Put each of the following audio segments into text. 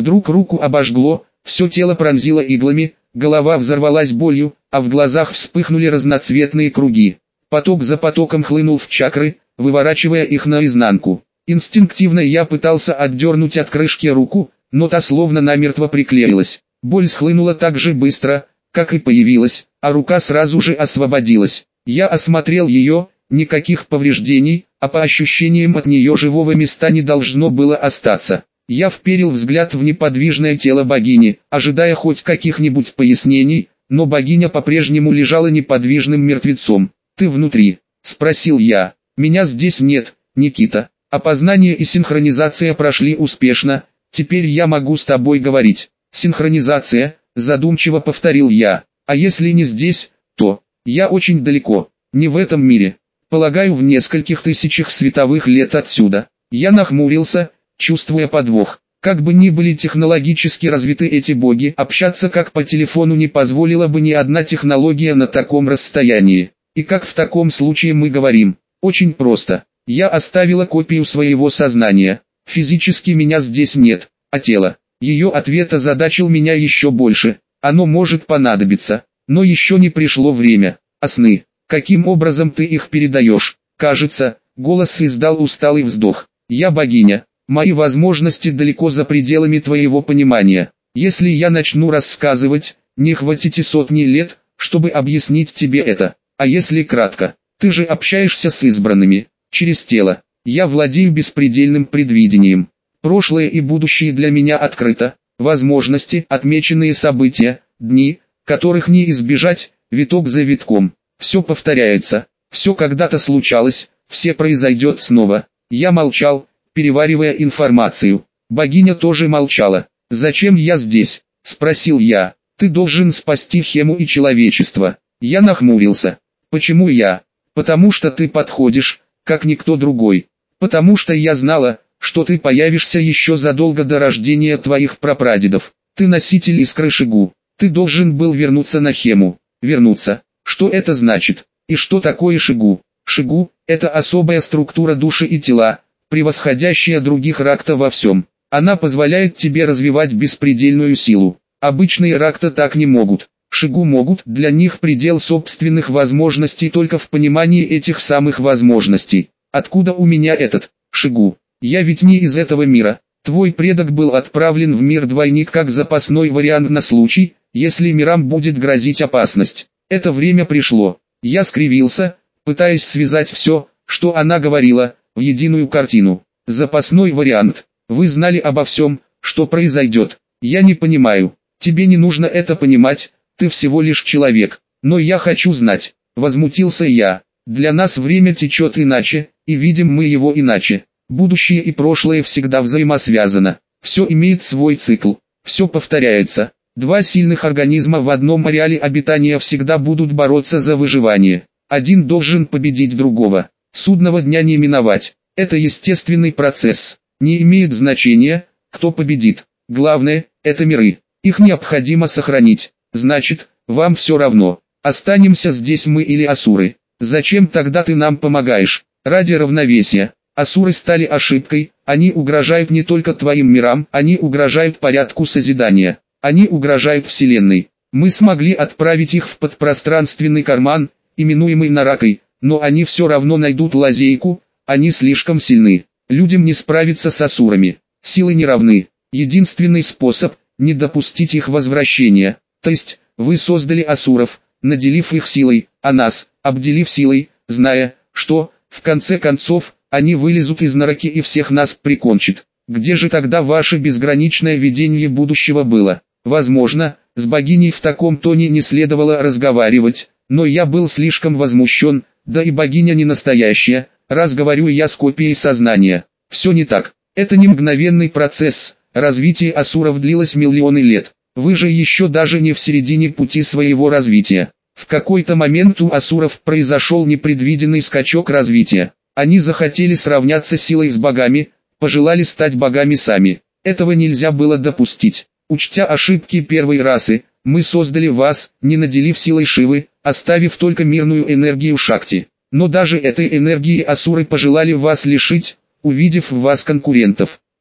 Вдруг руку обожгло, все тело пронзило иглами, голова взорвалась болью, а в глазах вспыхнули разноцветные круги. Поток за потоком хлынул в чакры, выворачивая их наизнанку. Инстинктивно я пытался отдернуть от крышки руку, но та словно намертво приклеилась. Боль схлынула так же быстро, как и появилась, а рука сразу же освободилась. Я осмотрел ее, никаких повреждений, а по ощущениям от нее живого места не должно было остаться. Я вперил взгляд в неподвижное тело богини, ожидая хоть каких-нибудь пояснений, но богиня по-прежнему лежала неподвижным мертвецом. «Ты внутри?» – спросил я. «Меня здесь нет, Никита. Опознание и синхронизация прошли успешно, теперь я могу с тобой говорить». «Синхронизация», – задумчиво повторил я. «А если не здесь, то...» «Я очень далеко, не в этом мире. Полагаю, в нескольких тысячах световых лет отсюда». Я нахмурился, чувствуя подвох. Как бы ни были технологически развиты эти боги, общаться как по телефону не позволила бы ни одна технология на таком расстоянии. И как в таком случае мы говорим? Очень просто. Я оставила копию своего сознания. Физически меня здесь нет, а тело. Ее ответ озадачил меня еще больше. Оно может понадобиться, но еще не пришло время. А сны? Каким образом ты их передаешь? Кажется, голос издал усталый вздох. Я богиня. Мои возможности далеко за пределами твоего понимания. Если я начну рассказывать, не хватит и сотни лет, чтобы объяснить тебе это. А если кратко, ты же общаешься с избранными, через тело. Я владею беспредельным предвидением. Прошлое и будущее для меня открыто. Возможности, отмеченные события, дни, которых не избежать, виток за витком. Все повторяется, все когда-то случалось, все произойдет снова. Я молчал, переваривая информацию. Богиня тоже молчала. «Зачем я здесь?» – спросил я. «Ты должен спасти Хему и человечество». Я нахмурился. «Почему я?» «Потому что ты подходишь, как никто другой. Потому что я знала, что ты появишься еще задолго до рождения твоих прапрадедов. Ты носитель искры Шигу. Ты должен был вернуться на Хему». «Вернуться? Что это значит? И что такое Шигу?» «Шигу – это особая структура души и тела, превосходящая других ракта во всем. Она позволяет тебе развивать беспредельную силу. Обычные ракта так не могут. Шигу могут, для них предел собственных возможностей только в понимании этих самых возможностей. Откуда у меня этот Шигу? Я ведь не из этого мира. Твой предок был отправлен в мир-двойник как запасной вариант на случай, если мирам будет грозить опасность. Это время пришло». Я скривился, пытаясь связать все, что она говорила, в единую картину. «Запасной вариант. Вы знали обо всем, что произойдет. Я не понимаю. Тебе не нужно это понимать, ты всего лишь человек. Но я хочу знать». Возмутился я. «Для нас время течет иначе, и видим мы его иначе. Будущее и прошлое всегда взаимосвязано. Все имеет свой цикл, все повторяется. Два сильных организма в одном ареале обитания всегда будут бороться за выживание. Один должен победить другого. Судного дня не миновать. Это естественный процесс. Не имеет значения, кто победит. Главное, это миры. Их необходимо сохранить. Значит, вам все равно, останемся здесь мы или асуры. Зачем тогда ты нам помогаешь? Ради равновесия. Асуры стали ошибкой, они угрожают не только твоим мирам, они угрожают порядку созидания. Они угрожают Вселенной. Мы смогли отправить их в подпространственный карман, именуемый Наракой, но они все равно найдут лазейку, они слишком сильны. Людям не справиться с асурами. Силы не равны. Единственный способ – не допустить их возвращения. То есть, вы создали асуров, наделив их силой, а нас, обделив силой, зная, что, в конце концов, они вылезут из Нараки и всех нас прикончат. Где же тогда ваше безграничное видение будущего было? Возможно, с богиней в таком тоне не следовало разговаривать, но я был слишком возмущен, да и богиня не настоящая, раз говорю я с копией сознания. Все не так. Это не мгновенный процесс, развитие асуров длилось миллионы лет. Вы же еще даже не в середине пути своего развития. В какой-то момент у асуров произошел непредвиденный скачок развития. Они захотели сравняться силой с богами, пожелали стать богами сами. Этого нельзя было допустить. Учтя ошибки первой расы, мы создали вас, не наделив силой Шивы, оставив только мирную энергию Шакти. Но даже этой энергии асуры пожелали вас лишить, увидев в вас конкурентов.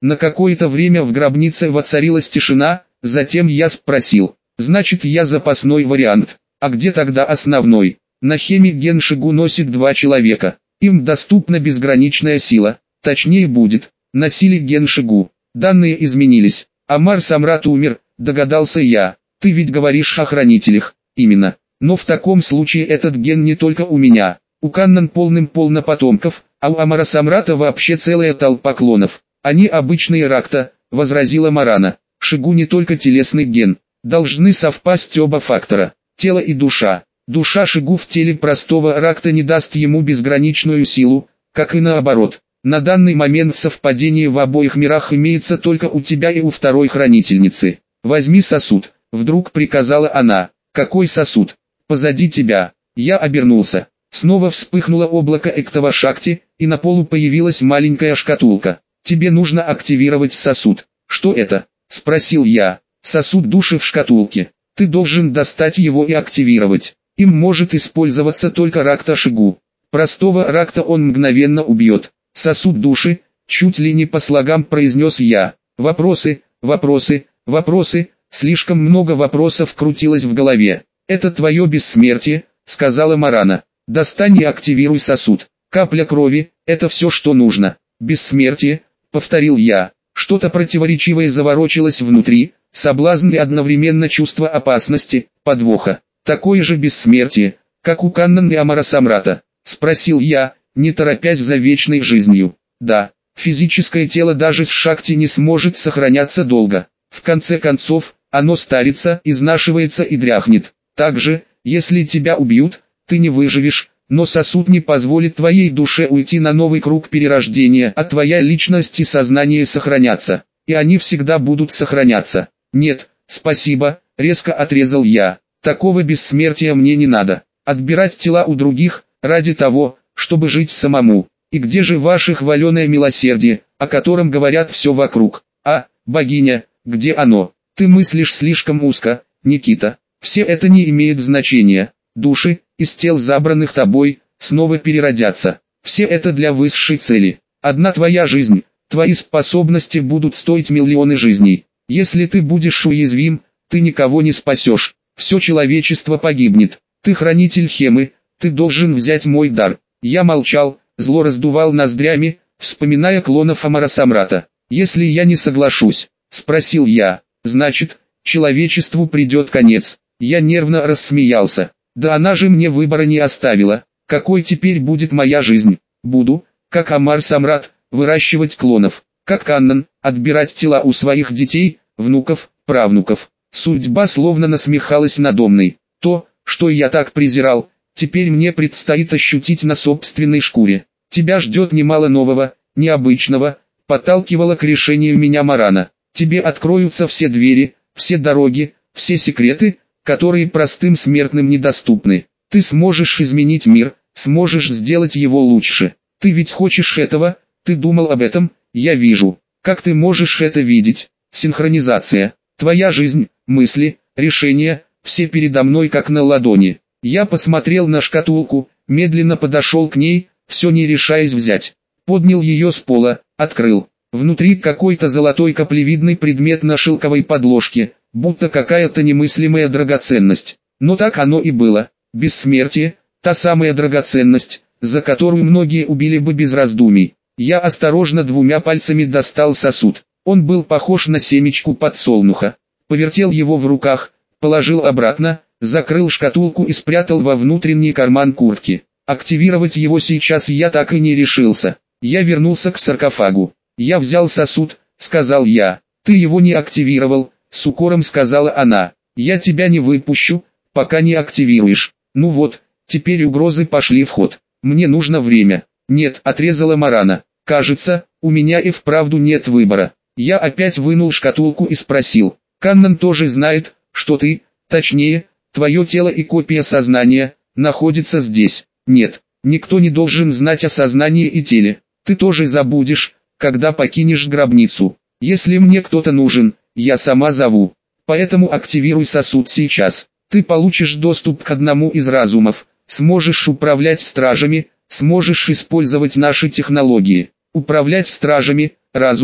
На какое-то время в гробнице воцарилась тишина, затем я спросил: «Значит, я запасной вариант, а где тогда основной?» На Хеме ген Шигу носит 2 человека. Им доступна безграничная сила, точнее будет, носили ген Шигу. Данные изменились. Амар Самрат умер, догадался я. Ты ведь говоришь о хранителях. Именно. Но в таком случае этот ген не только у меня. У Каннан полным-полно потомков, а у Амара Самрата вообще целая толпа клонов. Они обычные ракта, возразила Марана. Шигу не только телесный ген. Должны совпасть оба фактора. Тело и душа. Душа Шигу в теле простого ракта не даст ему безграничную силу, как и наоборот. На данный момент совпадение в обоих мирах имеется только у тебя и у второй хранительницы. Возьми сосуд, вдруг приказала она. Какой сосуд? Позади тебя. Я обернулся. Снова вспыхнуло облако Эктава-Шакти, и на полу появилась маленькая шкатулка. Тебе нужно активировать сосуд. Что это? Спросил я. Сосуд души в шкатулке. Ты должен достать его и активировать. Им может использоваться только ракта Шигу. Простого ракта он мгновенно убьет. Сосуд души, чуть ли не по слогам произнес я. Вопросы, вопросы, вопросы, слишком много вопросов крутилось в голове. Это твое бессмертие, сказала Марана. Достань и активируй сосуд. Капля крови, это все, что нужно. Бессмертие, повторил я. Что-то противоречивое заворочилось внутри, соблазн и одновременно чувство опасности, подвоха. Такое же бессмертие, как у Каннан и Амара Самрата. Спросил я, не торопясь за вечной жизнью. Да, физическое тело даже с Шакти не сможет сохраняться долго. В конце концов, оно старится, изнашивается и дряхнет. Также, если тебя убьют, ты не выживешь, но сосуд не позволит твоей душе уйти на новый круг перерождения, а твоя личность и сознание сохранятся. И они всегда будут сохраняться. Нет, спасибо, резко отрезал я. Такого бессмертия мне не надо. Отбирать тела у других, ради того, чтобы жить самому. И где же ваше хваленое милосердие, о котором говорят все вокруг? А, богиня, где оно? Ты мыслишь слишком узко, Никита. Все это не имеет значения. Души, из тел забранных тобой, снова переродятся. Все это для высшей цели. Одна твоя жизнь, твои способности будут стоить миллионы жизней. Если ты будешь уязвим, ты никого не спасешь. Все человечество погибнет. Ты хранитель Хемы, ты должен взять мой дар. Я молчал, зло раздувал ноздрями, вспоминая клонов Амара Самрата. Если я не соглашусь, спросил я, значит, человечеству придет конец. Я нервно рассмеялся. Да она же мне выбора не оставила. Какой теперь будет моя жизнь? Буду, как Амар Самрат, выращивать клонов. Как Каннан, отбирать тела у своих детей, внуков, правнуков. Судьба словно насмехалась надо мной. То, что я так презирал, теперь мне предстоит ощутить на собственной шкуре. Тебя ждет немало нового, необычного, подталкивала к решению меня Марана. Тебе откроются все двери, все дороги, все секреты, которые простым смертным недоступны. Ты сможешь изменить мир, сможешь сделать его лучше. Ты ведь хочешь этого, ты думал об этом, я вижу. Как ты можешь это видеть? Синхронизация. Твоя жизнь, мысли, решения, все передо мной как на ладони. Я посмотрел на шкатулку, медленно подошел к ней, все не решаясь взять. Поднял ее с пола, открыл. Внутри какой-то золотой каплевидный предмет на шелковой подложке, будто какая-то немыслимая драгоценность. Но так оно и было. Бессмертие, та самая драгоценность, за которую многие убили бы без раздумий. Я осторожно 2 пальцами достал сосуд. Он был похож на семечку подсолнуха. Повертел его в руках, положил обратно, закрыл шкатулку и спрятал во внутренний карман куртки. Активировать его сейчас я так и не решился. Я вернулся к саркофагу. Я взял сосуд, сказал я. Ты его не активировал, с укором сказала она. Я тебя не выпущу, пока не активируешь. Ну вот, теперь угрозы пошли в ход. Мне нужно время. Нет, отрезала Марана. Кажется, у меня и вправду нет выбора. Я опять вынул шкатулку и спросил. Каннан тоже знает, что ты, точнее, твое тело и копия сознания, находится здесь. Нет, никто не должен знать о сознании и теле. Ты тоже забудешь, когда покинешь гробницу. Если мне кто-то нужен, я сама зову. Поэтому активируй сосуд сейчас. Ты получишь доступ к одному из разумов, сможешь управлять стражами, сможешь использовать наши технологии. Управлять стражами, разумом,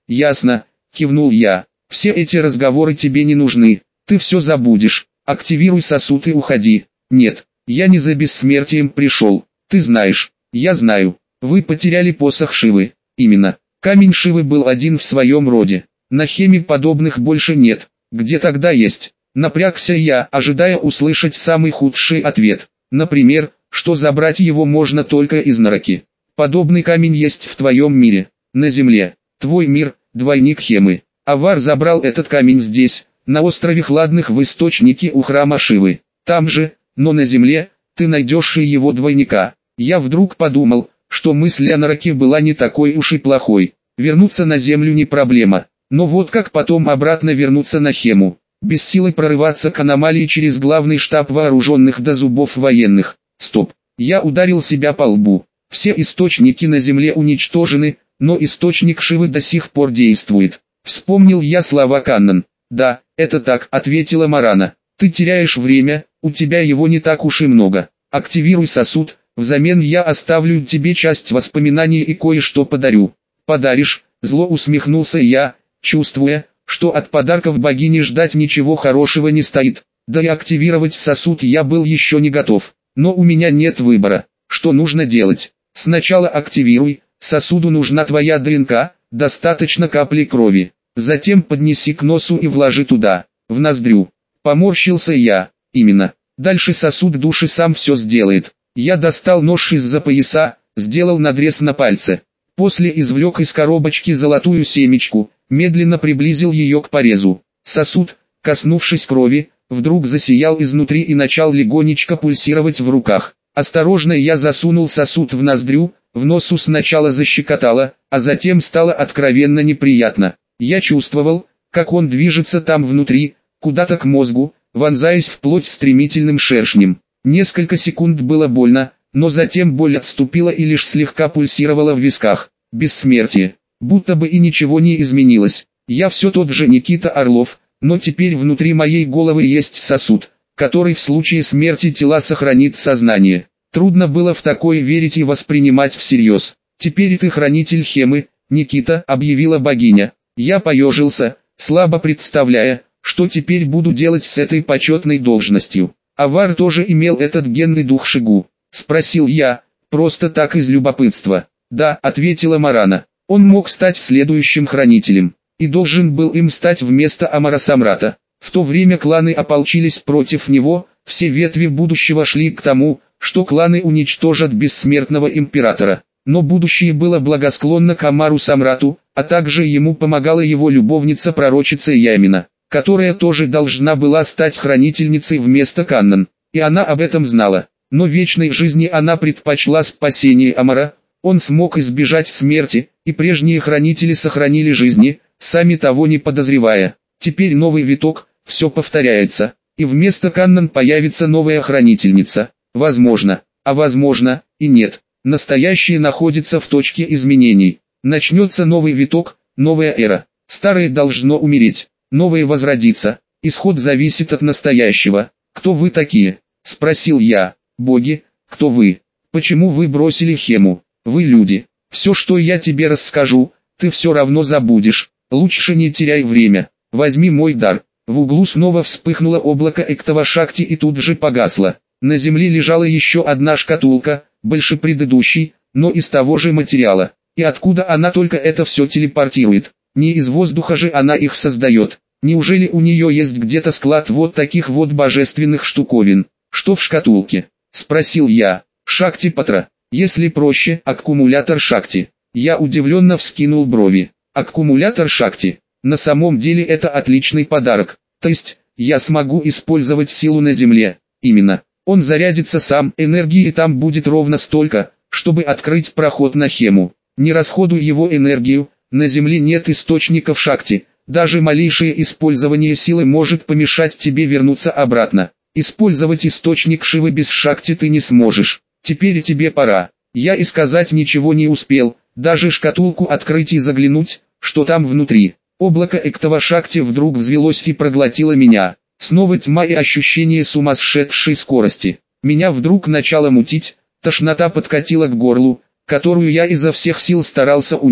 Ясно, кивнул я. Все эти разговоры тебе не нужны, ты все забудешь. Активируй сосуд и уходи. Нет, я не за бессмертием пришел. Ты знаешь, я знаю. Вы потеряли посох Шивы. Именно. Камень Шивы был один в своем роде. На Хеме подобных больше нет. Где тогда есть? Напрягся я, ожидая услышать самый худший ответ. Например, что забрать его можно только из Нараки. Подобный камень есть в твоем мире, на Земле. Твой мир – двойник Хемы. Авар забрал этот камень здесь, на острове Хладных в источнике у храма Шивы. Там же, но на Земле, ты найдешь и его двойника. Я вдруг подумал, что мысль о Нараке была не такой уж и плохой. Вернуться на Землю не проблема. Но вот как потом обратно вернуться на Хему? Без силы прорываться к аномалии через главный штаб вооруженных до зубов военных. Стоп. Я ударил себя по лбу. Все источники на Земле уничтожены, но источник Шивы до сих пор действует. Вспомнил я слова Каннан. «Да, это так», — ответила Марана. «Ты теряешь время, у тебя его не так уж и много. Активируй сосуд, взамен я оставлю тебе часть воспоминаний и кое-что подарю». «Подаришь?» — зло усмехнулся я, чувствуя, что от подарков богини ждать ничего хорошего не стоит. Да и активировать сосуд я был еще не готов. Но у меня нет выбора. Что нужно делать? Сначала активируй, сосуду нужна твоя ДНК, достаточно капли крови. Затем поднеси к носу и вложи туда, в ноздрю. Поморщился я. Именно. Дальше сосуд души сам все сделает. Я достал нож из-за пояса, сделал надрез на пальце. После извлек из коробочки золотую семечку, медленно приблизил ее к порезу. Сосуд, коснувшись крови, вдруг засиял изнутри и начал легонечко пульсировать в руках. Осторожно я засунул сосуд в ноздрю, в носу сначала защекотало, а затем стало откровенно неприятно. Я чувствовал, как он движется там внутри, куда-то к мозгу, вонзаясь в плоть стремительным шершнем. Несколько секунд было больно, но затем боль отступила и лишь слегка пульсировала в висках. Бессмертие. Будто бы и ничего не изменилось. Я все тот же Никита Орлов, но теперь внутри моей головы есть сосуд, который в случае смерти тела сохранит сознание. Трудно было в такое верить и воспринимать всерьез. «Теперь ты хранитель Хемы, Никита», — объявила богиня. Я поежился, слабо представляя, что теперь буду делать с этой почетной должностью. «Авар тоже имел этот генный дух Шигу?» — спросил я, просто так из любопытства. «Да», — ответила Марана. «Он мог стать следующим хранителем, и должен был им стать вместо Амара-Самрата. В то время кланы ополчились против него, все ветви будущего шли к тому, что кланы уничтожат бессмертного императора. Но будущее было благосклонно к Амару-Самрату, а также ему помогала его любовница-пророчица Ямина, которая тоже должна была стать хранительницей вместо Каннан. И она об этом знала. Но вечной жизни она предпочла спасение Амара. Он смог избежать смерти, и прежние хранители сохранили жизни, сами того не подозревая. Теперь новый виток, все повторяется, и вместо Каннан появится новая хранительница. Возможно, а возможно, и нет. Настоящее находится в точке изменений. Начнется новый виток, новая эра. Старое должно умереть, новое возродится. Исход зависит от настоящего. «Кто вы такие?» — спросил я. «Боги, кто вы? Почему вы бросили Хему? Вы люди. Все, что я тебе расскажу, ты все равно забудешь. Лучше не теряй время. Возьми мой дар». В углу снова вспыхнуло облако Эктава-Шакти и тут же погасло. На земле лежала еще одна шкатулка, больше предыдущей, но из того же материала. И откуда она только это все телепортирует? Не из воздуха же она их создает. Неужели у нее есть где-то склад вот таких вот божественных штуковин? «Что в шкатулке?» — спросил я. «Шакти-патра. Если проще, аккумулятор Шакти». Я удивленно вскинул брови. «Аккумулятор Шакти? На самом деле это отличный подарок. То есть, я смогу использовать силу на Земле?» «Именно. Он зарядится сам, энергии там будет ровно столько, чтобы открыть проход на Хему. Не расходуй его энергию, на Земле нет источников Шакти, даже малейшее использование силы может помешать тебе вернуться обратно. Использовать источник Шивы без Шакти ты не сможешь. Теперь тебе пора». Я и сказать ничего не успел, даже шкатулку открыть и заглянуть, что там внутри. Облако Эктава-Шакти вдруг взвелось и проглотило меня. Снова тьма и ощущение сумасшедшей скорости. Меня вдруг начало мутить, тошнота подкатила к горлу, которую я изо всех сил старался унять.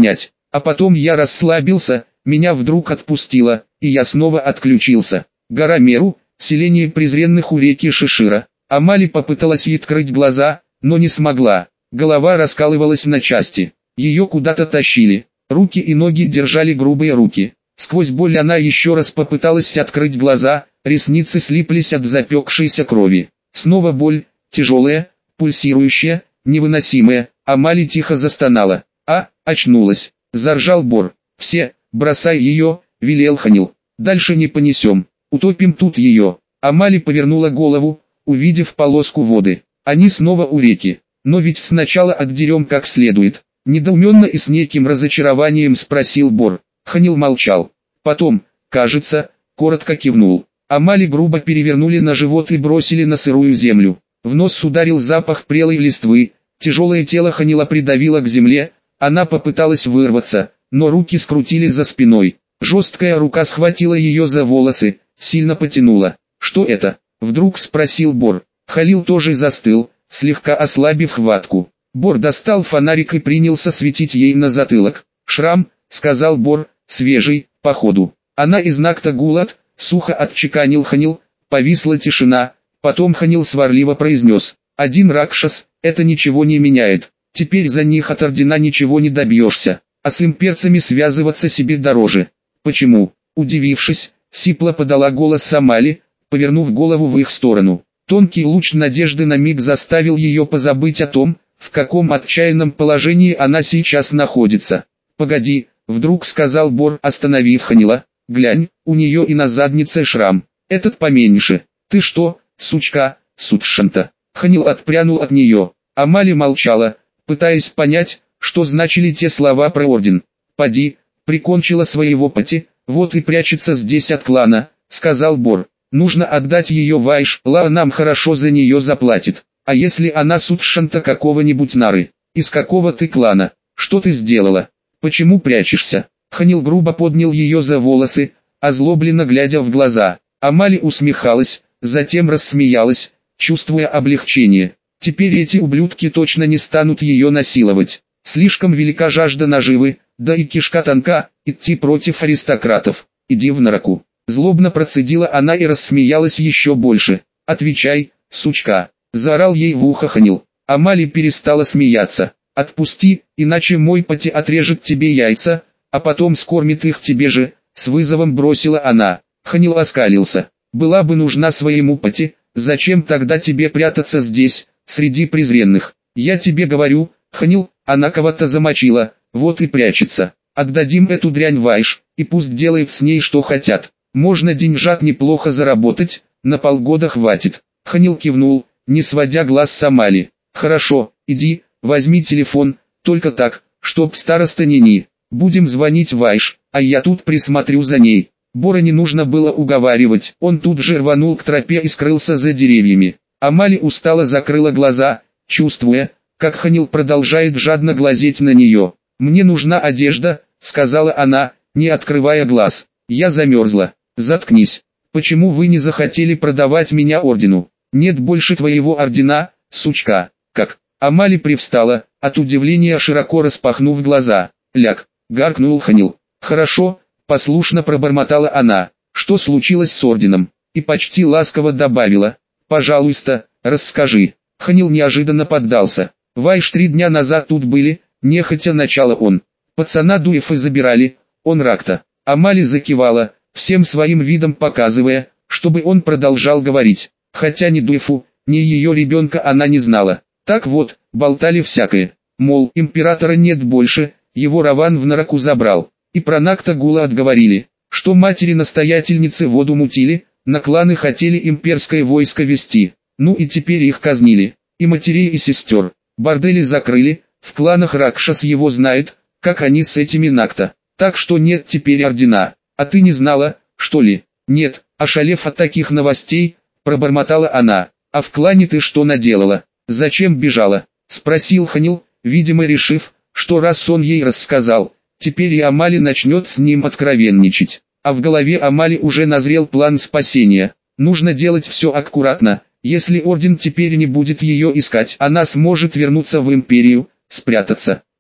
А потом я расслабился, меня вдруг отпустило, и я снова отключился. Гора Меру, селение презренных у реки Шишира. Амали попыталась открыть глаза, но не смогла. Голова раскалывалась на части. Ее куда-то тащили. Руки и ноги держали грубые руки. Сквозь боль она еще раз попыталась открыть глаза, ресницы слиплись от запекшейся крови. Снова боль, тяжелая, пульсирующая, невыносимая. Амали тихо застонала. Очнулась. Заржал Бор. «Все, бросай ее», — велел Ханил. «Дальше не понесем. Утопим тут ее». Амали повернула голову, увидев полоску воды. Они снова у реки. «Но ведь сначала отдерем как следует». Недоуменно и с неким разочарованием спросил Бор. Ханил молчал. Потом, кажется, коротко кивнул. Амали грубо перевернули на живот и бросили на сырую землю. В нос ударил запах прелой листвы. Тяжелое тело Ханила придавило к земле. Она попыталась вырваться, но руки скрутили за спиной. Жесткая рука схватила ее за волосы, сильно потянула. «Что это?» — вдруг спросил Бор. Халил тоже застыл, слегка ослабив хватку. Бор достал фонарик и принялся светить ей на затылок. «Шрам», — сказал Бор, — «свежий, походу». «Она из Нактагулат», — сухо отчеканил Ханил. Повисла тишина, потом Ханил сварливо произнес. «Один Ракшас, это ничего не меняет. Теперь за них от ордена ничего не добьешься, а с имперцами связываться себе дороже». «Почему?» — удивившись, сипло подала голос Амали, повернув голову в их сторону. Тонкий луч надежды на миг заставил ее позабыть о том, в каком отчаянном положении она сейчас находится. «Погоди», — вдруг сказал Бор, остановив Ханила. «Глянь, у нее и на заднице шрам. Этот поменьше. Ты что, сучка, сутшанта?» Ханил отпрянул от нее. Амали молчала, пытаясь понять, что значили те слова про орден. «Поди, прикончила своего пати, вот и прячется здесь от клана», — сказал Бор. «Нужно отдать ее Вайш-Ла, нам хорошо за нее заплатит. А если она сутшанта какого-нибудь нары? Из какого ты клана? Что ты сделала? Почему прячешься?» Ханил грубо поднял ее за волосы, озлобленно глядя в глаза. Амали усмехалась, затем рассмеялась, чувствуя облегчение. Теперь эти ублюдки точно не станут ее насиловать. Слишком велика жажда наживы, да и кишка тонка, идти против аристократов. «Иди в нораку». Злобно процедила она и рассмеялась еще больше. «Отвечай, сучка», — заорал ей в ухо Ханил. Амали перестала смеяться. «Отпусти, иначе мой пати отрежет тебе яйца, а потом скормит их тебе же», — с вызовом бросила она. Ханил оскалился. «Была бы нужна своему пати, зачем тогда тебе прятаться здесь, среди презренных? Я тебе говорю, Ханил, она кого-то замочила, вот и прячется. Отдадим эту дрянь Вайш, и пусть делают с ней что хотят. Можно деньжат неплохо заработать, на полгода хватит». Ханил кивнул, не сводя глаз с Амали. «Хорошо, иди, возьми телефон, только так, чтоб староста не. Будем звонить Вайш, а я тут присмотрю за ней». Бора не нужно было уговаривать, он тут же рванул к тропе и скрылся за деревьями. Амали устало закрыла глаза, чувствуя, как Ханил продолжает жадно глазеть на нее. «Мне нужна одежда», — сказала она, не открывая глаз. «Я замерзла». «Заткнись. Почему вы не захотели продавать меня ордену? Нет больше твоего ордена, сучка». «Как?» Амали привстала, от удивления широко распахнув глаза. «Ляг», — гаркнул Ханил. «Хорошо», — послушно пробормотала она. «Что случилось с орденом?» И почти ласково добавила. «Пожалуйста, расскажи». Ханил неожиданно поддался. «Вайш 3 дня назад тут были», — нехотя начала он. «Пацана Дуэфа забирали, он ракта». Амали закивала, всем своим видом показывая, чтобы он продолжал говорить. Хотя ни Дуэфу, ни ее ребенка она не знала. Так вот, болтали всякое. Мол, императора нет больше, его Раван в Нараку забрал. И про Нактагула отговорили, что матери-настоятельницы воду мутили, на кланы хотели имперское войско вести. Ну и теперь их казнили. И матерей, и сестер. Бордели закрыли, в кланах Ракшас его знает, как они с этими Накта. Так что нет теперь ордена. А ты не знала, что ли? Нет, ошалев от таких новостей, пробормотала она. А в клане ты что наделала? Зачем бежала? Спросил Ханил, видимо решив, что раз он ей рассказал, теперь и Амали начнет с ним откровенничать. А в голове Амали уже назрел план спасения. Нужно делать все аккуратно. Если орден теперь не будет ее искать, она сможет вернуться в империю, спрятаться.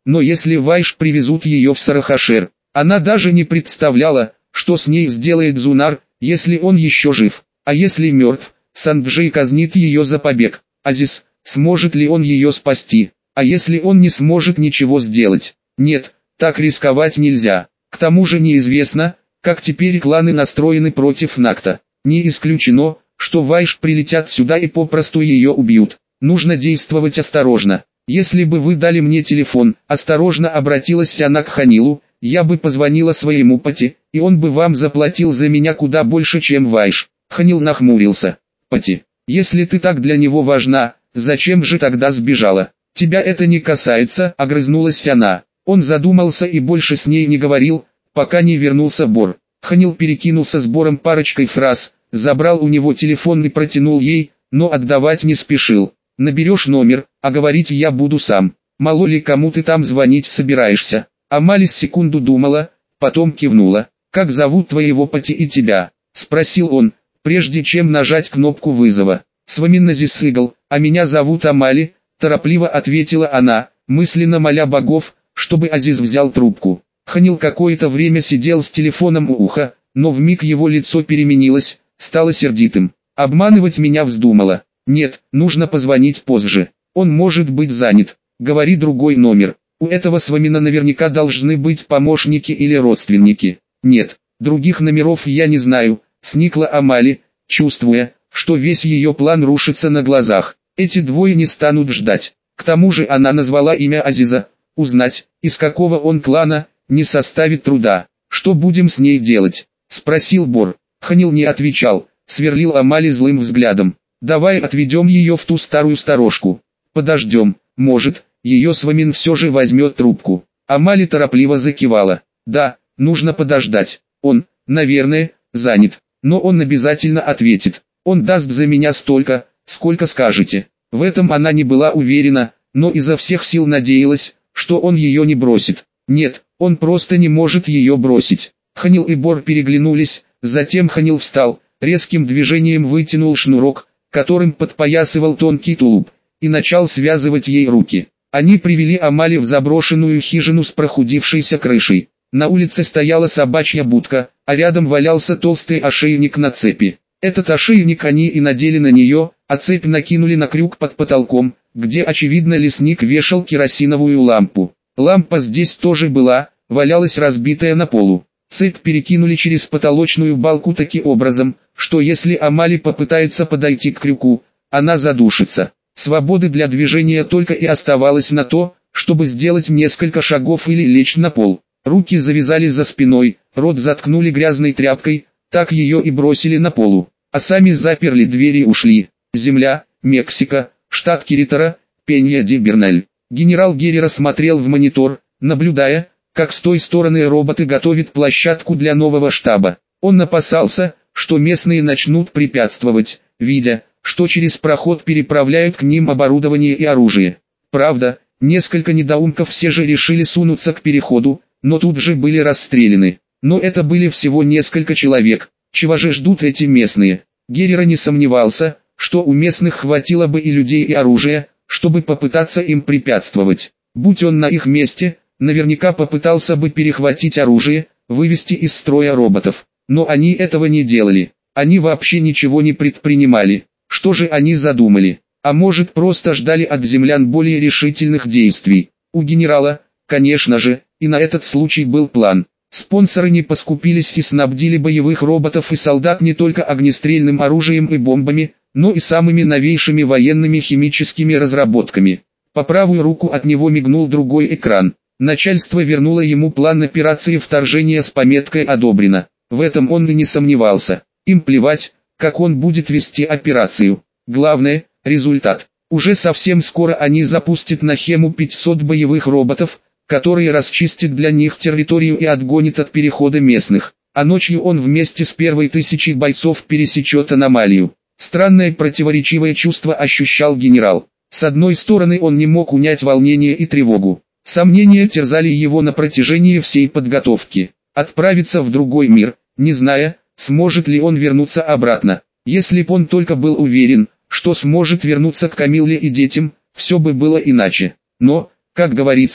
но если Вайш привезут ее в Сарахашер, она даже не представляла, что с ней сделает Зунар, если он еще жив. А если мертв, Санджей казнит ее за побег. Азиз, сможет ли он ее спасти? А если он не сможет ничего сделать? Нет, так рисковать нельзя. К тому же неизвестно, как теперь кланы настроены против Накта. Не исключено, что Вайш прилетят сюда и попросту ее убьют. Нужно действовать осторожно. Если бы вы дали мне телефон, осторожно обратилась она к Ханилу, я бы позвонила своему Пати, и он бы вам заплатил за меня куда больше, чем Вайш. Ханил нахмурился. Пати, если ты так для него важна, зачем же тогда сбежала? Тебя это не касается, огрызнулась она. Он задумался и больше с ней не говорил, пока не вернулся Бор. Ханил перекинулся с Бором парочкой фраз, забрал у него телефон и протянул ей, но отдавать не спешил. Наберешь номер, а говорить я буду сам. Мало ли кому ты там звонить собираешься. Амалис секунду думала, потом кивнула. «Как зовут твоего Пати и тебя?» — спросил он, прежде чем нажать кнопку вызова. «Сваминазис Игл, а меня зовут Амали», — торопливо ответила она, мысленно моля богов, чтобы Азиз взял трубку. Ханил какое-то время сидел с телефоном у уха, но вмиг его лицо переменилось, стало сердитым. «Обманывать меня вздумала. Нет, нужно позвонить позже. Он может быть занят. Говори другой номер. У этого Свамина наверняка должны быть помощники или родственники». «Нет, других номеров я не знаю», — сникла Амали, чувствуя, что весь ее план рушится на глазах. Эти двое не станут ждать. К тому же она назвала имя Азиза. Узнать, из какого он клана, не составит труда. «Что будем с ней делать?» — спросил Бор. Ханил не отвечал, сверлил Амали злым взглядом. «Давай отведем ее в ту старую сторожку. Подождем, может, ее Свамин все же возьмет трубку». Амали торопливо закивала. «Да, нужно подождать. Он, наверное, занят, но он обязательно ответит. Он даст за меня столько, сколько скажете». В этом она не была уверена, но изо всех сил надеялась, что он ее не бросит. Нет, он просто не может ее бросить. Ханил и Бор переглянулись, затем Ханил встал, резким движением вытянул шнурок, которым подпоясывал тонкий тулуп, и начал связывать ей руки. Они привели Амали в заброшенную хижину с прохудившейся крышей. На улице стояла собачья будка, а рядом валялся толстый ошейник на цепи. Этот ошейник они и надели на нее, а цепь накинули на крюк под потолком, где очевидно лесник вешал керосиновую лампу. Лампа здесь тоже была, валялась разбитая на полу. Цепь перекинули через потолочную балку таким образом, что если Амали попытается подойти к крюку, она задушится. Свободы для движения только и оставалось на то, чтобы сделать несколько шагов или лечь на пол. Руки завязали за спиной, рот заткнули грязной тряпкой, так ее и бросили на полу, а сами заперли двери и ушли. Земля, Мексика, штат Киритора, Пенья-де-Берналь. Генерал Геррера смотрел в монитор, наблюдая, как с той стороны роботы готовят площадку для нового штаба. Он опасался, что местные начнут препятствовать, видя, что через проход переправляют к ним оборудование и оружие. Правда, несколько недоумков все же решили сунуться к переходу, но тут же были расстреляны. Но это были всего несколько человек. Чего же ждут эти местные? Геррера не сомневался, что у местных хватило бы и людей, и оружия, чтобы попытаться им препятствовать. Будь он на их месте, наверняка попытался бы перехватить оружие, вывести из строя роботов. Но они этого не делали. Они вообще ничего не предпринимали. Что же они задумали? А может, просто ждали от землян более решительных действий? У генерала, конечно же, и на этот случай был план. Спонсоры не поскупились и снабдили боевых роботов и солдат не только огнестрельным оружием и бомбами, но и самыми новейшими военными химическими разработками. По правую руку от него мигнул другой экран. Начальство вернуло ему план операции вторжения с пометкой «Одобрено». В этом он и не сомневался. Им плевать, как он будет вести операцию. Главное – результат. Уже совсем скоро они запустят на Хему 500 боевых роботов, которые расчистят для них территорию и отгонят от перехода местных. А ночью он вместе с первой 1000 бойцов пересечет аномалию. Странное противоречивое чувство ощущал генерал. С одной стороны, он не мог унять волнение и тревогу. Сомнения терзали его на протяжении всей подготовки. Отправиться в другой мир, не зная, сможет ли он вернуться обратно. Если б он только был уверен, что сможет вернуться к Камилле и детям, все бы было иначе. Но, как говорится,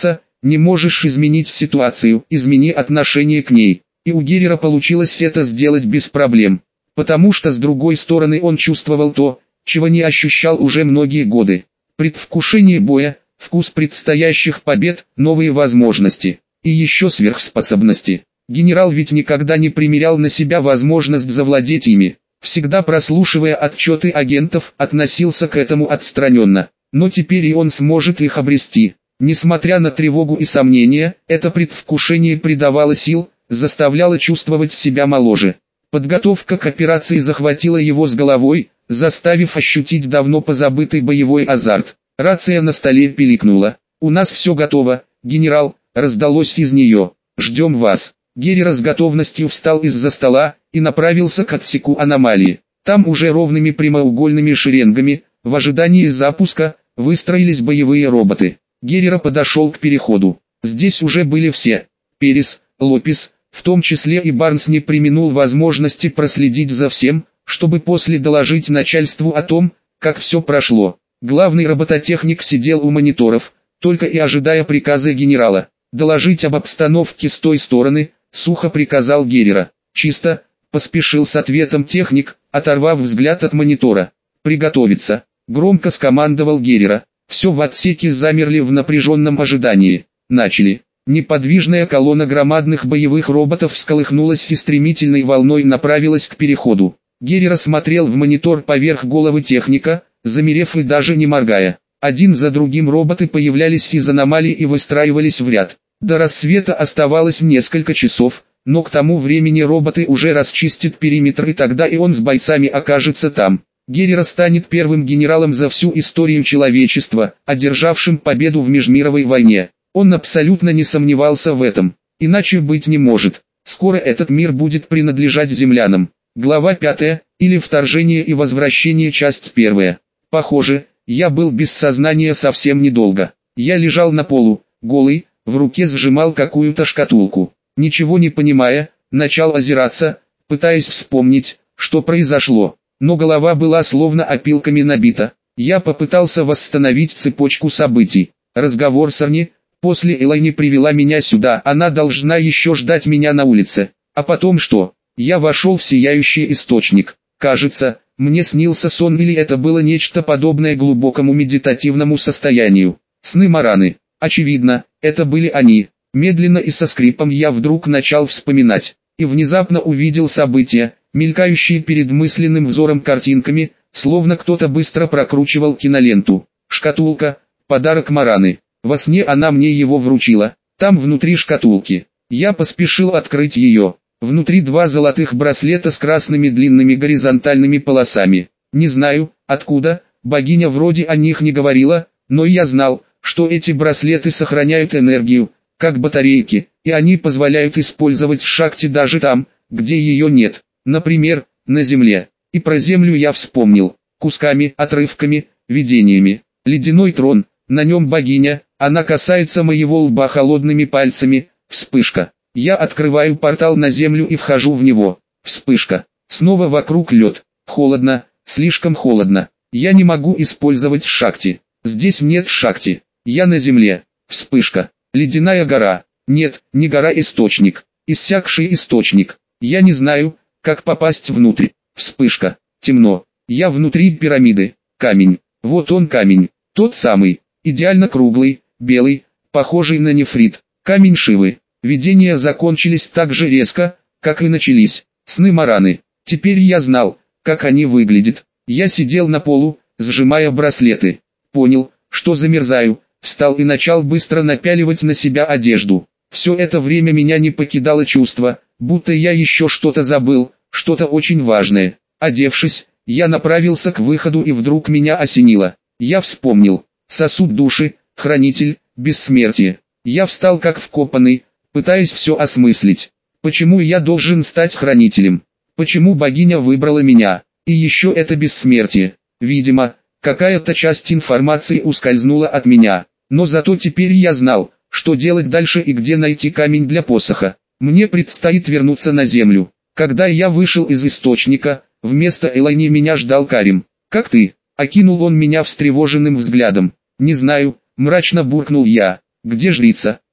Не можешь изменить ситуацию, измени отношение к ней. И у Геррера получилось это сделать без проблем. Потому что с другой стороны он чувствовал то, чего не ощущал уже многие годы. Предвкушение боя, вкус предстоящих побед, новые возможности. И еще сверхспособности. Генерал ведь никогда не примерял на себя возможность завладеть ими. Всегда прослушивая отчеты агентов, относился к этому отстраненно. Но теперь и он сможет их обрести. Несмотря на тревогу и сомнения, это предвкушение придавало сил, заставляло чувствовать себя моложе. Подготовка к операции захватила его с головой, заставив ощутить давно позабытый боевой азарт. Рация на столе пиликнула. «У нас все готово, генерал», раздалось из нее. «Ждем вас». Геррер с готовностью встал из-за стола и направился к отсеку аномалии. Там уже ровными прямоугольными шеренгами, в ожидании запуска, выстроились боевые роботы. Геррер подошел к переходу. Здесь уже были все. Перес, Лопес, в том числе и Барнс не преминул возможности проследить за всем, чтобы после доложить начальству о том, как все прошло. Главный робототехник сидел у мониторов, только и ожидая приказа генерала. «Доложить об обстановке с той стороны», — сухо приказал Геррера. «Чисто», — поспешил с ответом техник, оторвав взгляд от монитора. «Приготовиться», — громко скомандовал Геррера. Все в отсеке замерли в напряженном ожидании. Начали. Неподвижная колонна громадных боевых роботов всколыхнулась и стремительной волной направилась к переходу. Геррер смотрел в монитор поверх головы техника, замерев и даже не моргая. Один за другим роботы появлялись из аномалий и выстраивались в ряд. До рассвета оставалось несколько часов, но к тому времени роботы уже расчистят периметр, и тогда и он с бойцами окажется там. Геррер станет первым генералом за всю историю человечества, одержавшим победу в межмировой войне. Он абсолютно не сомневался в этом. Иначе быть не может. Скоро этот мир будет принадлежать землянам. Глава 5, или «Вторжение и возвращение», часть 1. Похоже, я был без сознания совсем недолго. Я лежал на полу, голый, в руке сжимал какую-то шкатулку. Ничего не понимая, начал озираться, пытаясь вспомнить, что произошло. Но голова была словно опилками набита. Я попытался восстановить цепочку событий. Разговор с Арни, после Элайни привела меня сюда, она должна еще ждать меня на улице. А потом что? Я вошел в сияющий источник. Кажется, мне снился сон, или это было нечто подобное глубокому медитативному состоянию. Сны Мараны. Очевидно, это были они. Медленно и со скрипом я вдруг начал вспоминать. И внезапно увидел события, мелькающие перед мысленным взором картинками, словно кто-то быстро прокручивал киноленту. Шкатулка, подарок Мараны. Во сне она мне его вручила. Там внутри шкатулки. Я поспешил открыть ее. Внутри 2 золотых браслета с красными длинными горизонтальными полосами. Не знаю, откуда, богиня вроде о них не говорила, но я знал, что эти браслеты сохраняют энергию, как батарейки, и они позволяют использовать Шакти даже там, где ее нет. Например, на Земле. И про Землю я вспомнил. Кусками, отрывками, видениями. Ледяной трон, на нем богиня, она касается моего лба холодными пальцами. Вспышка. Я открываю портал на Землю и вхожу в него. Вспышка. Снова вокруг лед. Холодно, слишком холодно. Я не могу использовать Шакти. Здесь нет Шакти. Я на Земле. Вспышка. Ледяная гора. Нет, не гора, источник. Иссякший источник. Я не знаю, как попасть внутрь. Вспышка. Темно. Я внутри пирамиды. Камень. Вот он камень. Тот самый. Идеально круглый, белый, похожий на нефрит. Камень Шивы. Видения закончились так же резко, как и начались. Сны Мараны. Теперь я знал, как они выглядят. Я сидел на полу, сжимая браслеты. Понял, что замерзаю, встал и начал быстро напяливать на себя одежду. Все это время меня не покидало чувство, будто я еще что-то забыл, что-то очень важное. Одевшись, я направился к выходу, и вдруг меня осенило. Я вспомнил. Сосуд души, хранитель, бессмертие. Я встал как вкопанный, пытаясь все осмыслить. Почему я должен стать хранителем? Почему богиня выбрала меня? И еще это бессмертие. Видимо, какая-то часть информации ускользнула от меня. Но зато теперь я знал, что делать дальше и где найти камень для посоха. Мне предстоит вернуться на землю. Когда я вышел из источника, вместо Элайни меня ждал Карим. «Как ты?» — окинул он меня встревоженным взглядом. «Не знаю», — мрачно буркнул я. «Где жрица?»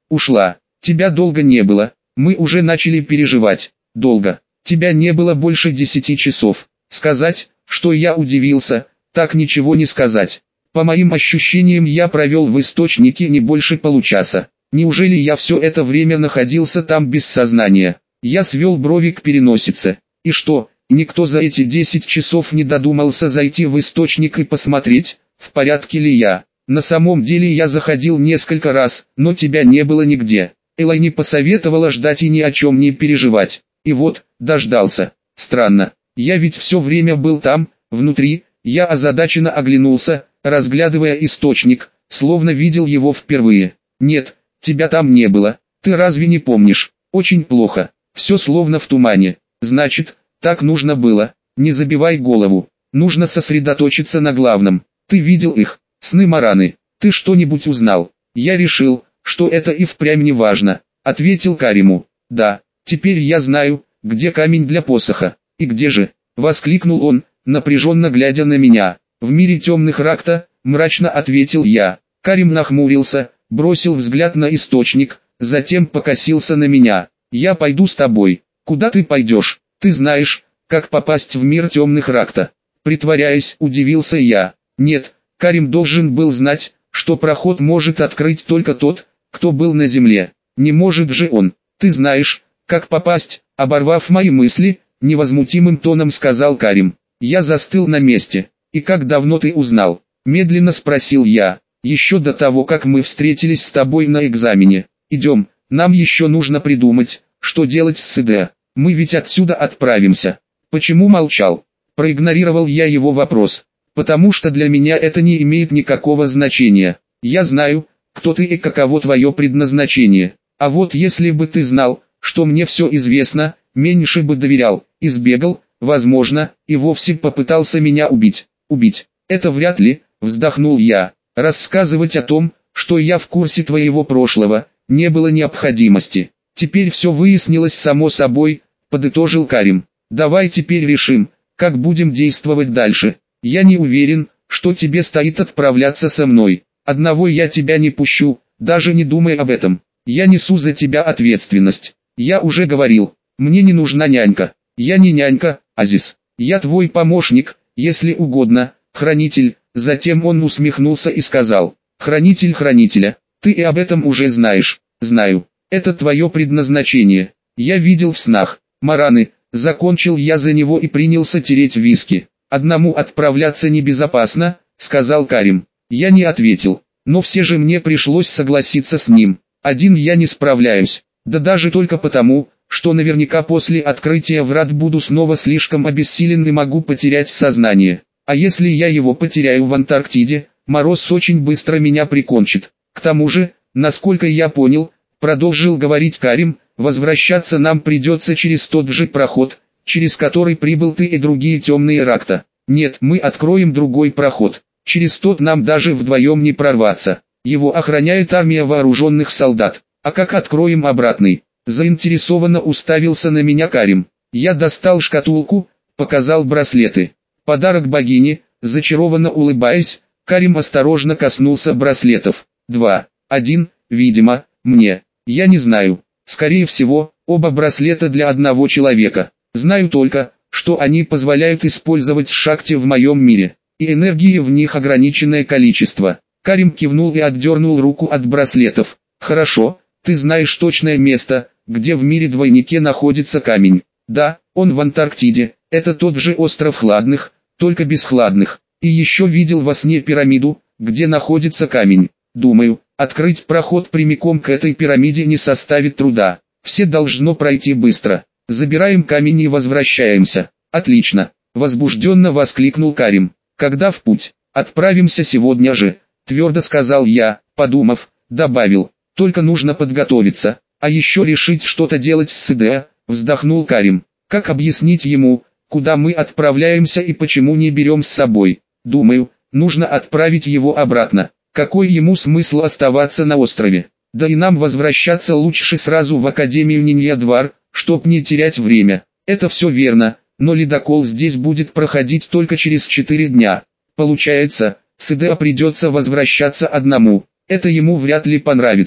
Ушла. Тебя долго не было. Мы уже начали переживать. Долго. Тебя не было больше 10 часов. Сказать, что я удивился, так ничего не сказать. По моим ощущениям, я провел в источнике не больше получаса. Неужели я все это время находился там без сознания? Я свел брови к переносице. И что, никто за эти 10 часов не додумался зайти в источник и посмотреть, в порядке ли я? На самом деле я заходил несколько раз, но тебя не было нигде. Элай не посоветовала ждать и ни о чем не переживать. И вот, дождался. Странно, я ведь все время был там, внутри. Я озадаченно оглянулся, разглядывая источник, словно видел его впервые. Нет, тебя там не было. Ты разве не помнишь? Очень плохо. Все словно в тумане. Значит, так нужно было. Не забивай голову. Нужно сосредоточиться на главном. Ты видел их, сны Мараны. Ты что-нибудь узнал? Я решил, что это и впрямь не важно, ответил Кариму. Да, теперь я знаю, где камень для посоха. И где же? Воскликнул он, напряженно глядя на меня. В мире темных Ракта, мрачно ответил я. Карим нахмурился, бросил взгляд на источник, затем покосился на меня. Я пойду с тобой. Куда ты пойдешь? Ты знаешь, как попасть в мир темных Ракта? Притворяясь, удивился я. Нет, Карим должен был знать, что проход может открыть только тот, кто был на земле. Не может же он. Ты знаешь, как попасть? Оборвав мои мысли, невозмутимым тоном сказал Карим. Я застыл на месте. И как давно ты узнал? Медленно спросил я. Еще до того, как мы встретились с тобой на экзамене. Идем, нам еще нужно придумать, что делать с СД. Мы ведь отсюда отправимся. Почему молчал? Проигнорировал я его вопрос. Потому что для меня это не имеет никакого значения. Я знаю, кто ты и каково твое предназначение. А вот если бы ты знал, что мне все известно, меньше бы доверял, избегал, возможно, и вовсе попытался меня убить. Убить? Это вряд ли, вздохнул я. Рассказывать о том, что я в курсе твоего прошлого, не было необходимости. Теперь все выяснилось само собой, подытожил Карим. Давай теперь решим, как будем действовать дальше. Я не уверен, что тебе стоит отправляться со мной. Одного я тебя не пущу, даже не думай об этом. Я несу за тебя ответственность. Я уже говорил, мне не нужна нянька. Я не нянька, Азиз. Я твой помощник, если угодно, хранитель. Затем он усмехнулся и сказал, хранитель хранителя, ты и об этом уже знаешь. Знаю, это твое предназначение. Я видел в снах. Мараны, закончил я за него и принялся тереть виски. Одному отправляться небезопасно, сказал Карим. Я не ответил, но все же мне пришлось согласиться с ним. Один я не справляюсь, да даже только потому, что наверняка после открытия врат буду снова слишком обессилен и могу потерять сознание. А если я его потеряю в Антарктиде, мороз очень быстро меня прикончит. К тому же, насколько я понял, продолжил говорить Карим, возвращаться нам придется через тот же проход, через который прибыл ты и другие темные Ракта. Нет, мы откроем другой проход. Через тот нам даже вдвоем не прорваться. Его охраняет армия вооруженных солдат. А как откроем обратный? Заинтересованно уставился на меня Карим. Я достал шкатулку, показал браслеты. Подарок богине, зачарованно улыбаясь, Карим осторожно коснулся браслетов. 2. 1, видимо, мне. Я не знаю. Скорее всего, оба браслета для одного человека. Знаю только, что они позволяют использовать шакти в моем мире, и энергии в них ограниченное количество. Карим кивнул и отдернул руку от браслетов. Хорошо, ты знаешь точное место, где в мире двойнике находится камень. Да, он в Антарктиде, это тот же остров Хладных, только без Хладных. И еще видел во сне пирамиду, где находится камень. Думаю, открыть проход прямиком к этой пирамиде не составит труда. Все должно пройти быстро. Забираем камень и возвращаемся. Отлично, возбужденно воскликнул Карим. Когда в путь? Отправимся сегодня же, твердо сказал я, подумав, добавил. Только нужно подготовиться, а еще решить что-то делать с СД, вздохнул Карим. Как объяснить ему, куда мы отправляемся и почему не берем с собой? Думаю, нужно отправить его обратно. Какой ему смысл оставаться на острове? Да и нам возвращаться лучше сразу в Академию Нинья-Двар, чтоб не терять время. Это все верно, но ледокол здесь будет проходить только через 4 дня. Получается, СД придется возвращаться одному. Это ему вряд ли понравится.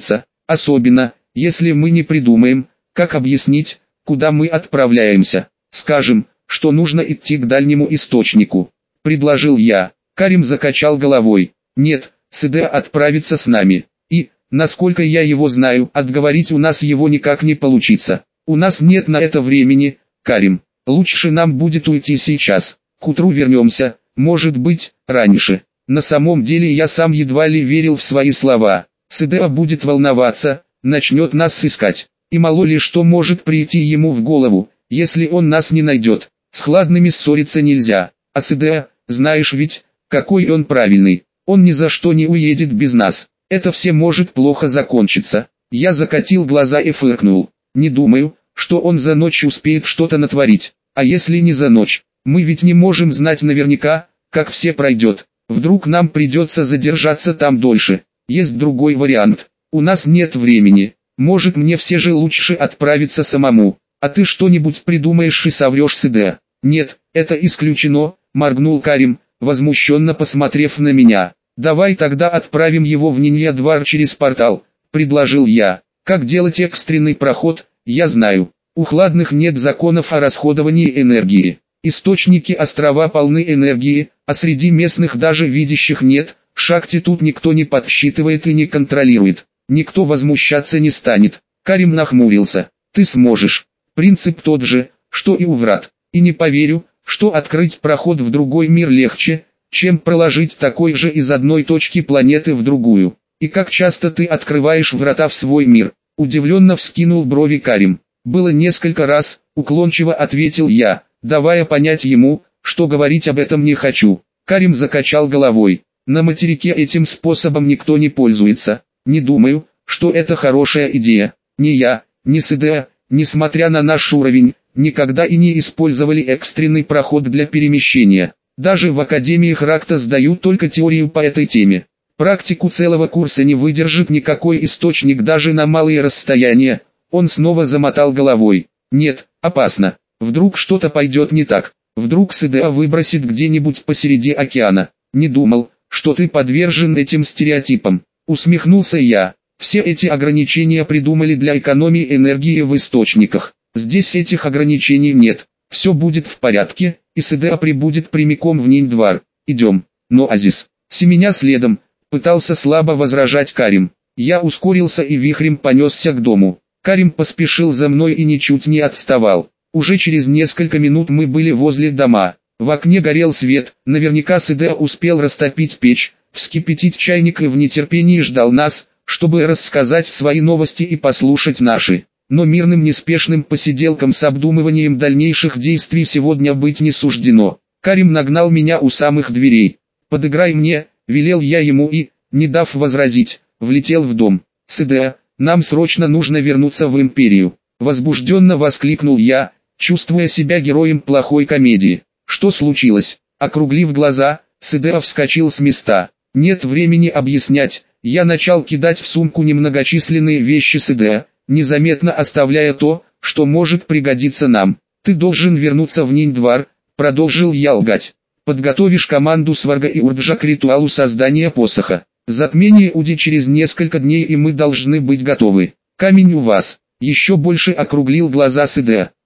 Особенно, если мы не придумаем, как объяснить, куда мы отправляемся. Скажем, что нужно идти к дальнему источнику, предложил я. Карим закачал головой. Нет, Сиде отправится с нами. И, насколько я его знаю, отговорить у нас его никак не получится. У нас нет на это времени, Карим. Лучше нам будет уйти сейчас. К утру вернемся, может быть, раньше. На самом деле я сам едва ли верил в свои слова. Сиде будет волноваться, начнет нас искать. И мало ли что может прийти ему в голову, если он нас не найдет. С хладными ссориться нельзя. А Сиде, знаешь ведь, какой он правильный. Он ни за что не уедет без нас. Это все может плохо закончиться. Я закатил глаза и фыркнул. Не думаю, что он за ночь успеет что-то натворить. А если не за ночь? Мы ведь не можем знать наверняка, как все пройдет. Вдруг нам придется задержаться там дольше. Есть другой вариант. У нас нет времени. Может, мне все же лучше отправиться самому. А ты что-нибудь придумаешь и соврешь Сиде? Нет, это исключено, моргнул Карим, возмущенно посмотрев на меня. Давай тогда отправим его в Нинья-Двар через портал, предложил я. Как делать экстренный проход, я знаю. У хладных нет законов о расходовании энергии. Источники острова полны энергии, а среди местных даже видящих нет. Шахте тут никто не подсчитывает и не контролирует. Никто возмущаться не станет. Карим нахмурился. Ты сможешь. Принцип тот же, что и у врат. И не поверю, что открыть проход в другой мир легче, чем проложить такой же из одной точки планеты в другую. И как часто ты открываешь врата в свой мир? Удивленно вскинул брови Карим. Было несколько раз, уклончиво ответил я, давая понять ему, что говорить об этом не хочу. Карим закачал головой. На материке этим способом никто не пользуется. Не думаю, что это хорошая идея. Ни я, ни Сиде, несмотря на наш уровень, никогда и не использовали экстренный проход для перемещения. Даже в Академии Хракта сдают только теорию по этой теме. Практику целого курса не выдержит никакой источник даже на малые расстояния. Он снова замотал головой. Нет, опасно. Вдруг что-то пойдет не так. Вдруг Сиде выбросит где-нибудь посреди океана. Не думал, что ты подвержен этим стереотипам. Усмехнулся я. Все эти ограничения придумали для экономии энергии в источниках. Здесь этих ограничений нет. Все будет в порядке, и Сиде прибудет прямиком в Нинья-Двар. Идем. Но Азиз, семеня следом, пытался слабо возражать Карим. Я ускорился и вихрем понесся к дому. Карим поспешил за мной и ничуть не отставал. Уже через несколько минут мы были возле дома. В окне горел свет, наверняка Сиде успел растопить печь, вскипятить чайник и в нетерпении ждал нас, чтобы рассказать свои новости и послушать наши. Но мирным неспешным посиделкам с обдумыванием дальнейших действий сегодня быть не суждено. Карим нагнал меня у самых дверей. «Подыграй мне», — велел я ему и, не дав возразить, влетел в дом. «Сиде, нам срочно нужно вернуться в Империю», — возбужденно воскликнул я, чувствуя себя героем плохой комедии. «Что случилось?» Округлив глаза, Сиде вскочил с места. «Нет времени объяснять», я начал кидать в сумку немногочисленные вещи Сиде, незаметно оставляя то, что может пригодиться нам. «Ты должен вернуться в Нинья-Двар», продолжил я лгать. «Подготовишь команду Сварга и Урджа к ритуалу создания посоха. Затмение Уди через несколько дней и мы должны быть готовы. Камень у вас». Еще больше округлил глаза Сиде.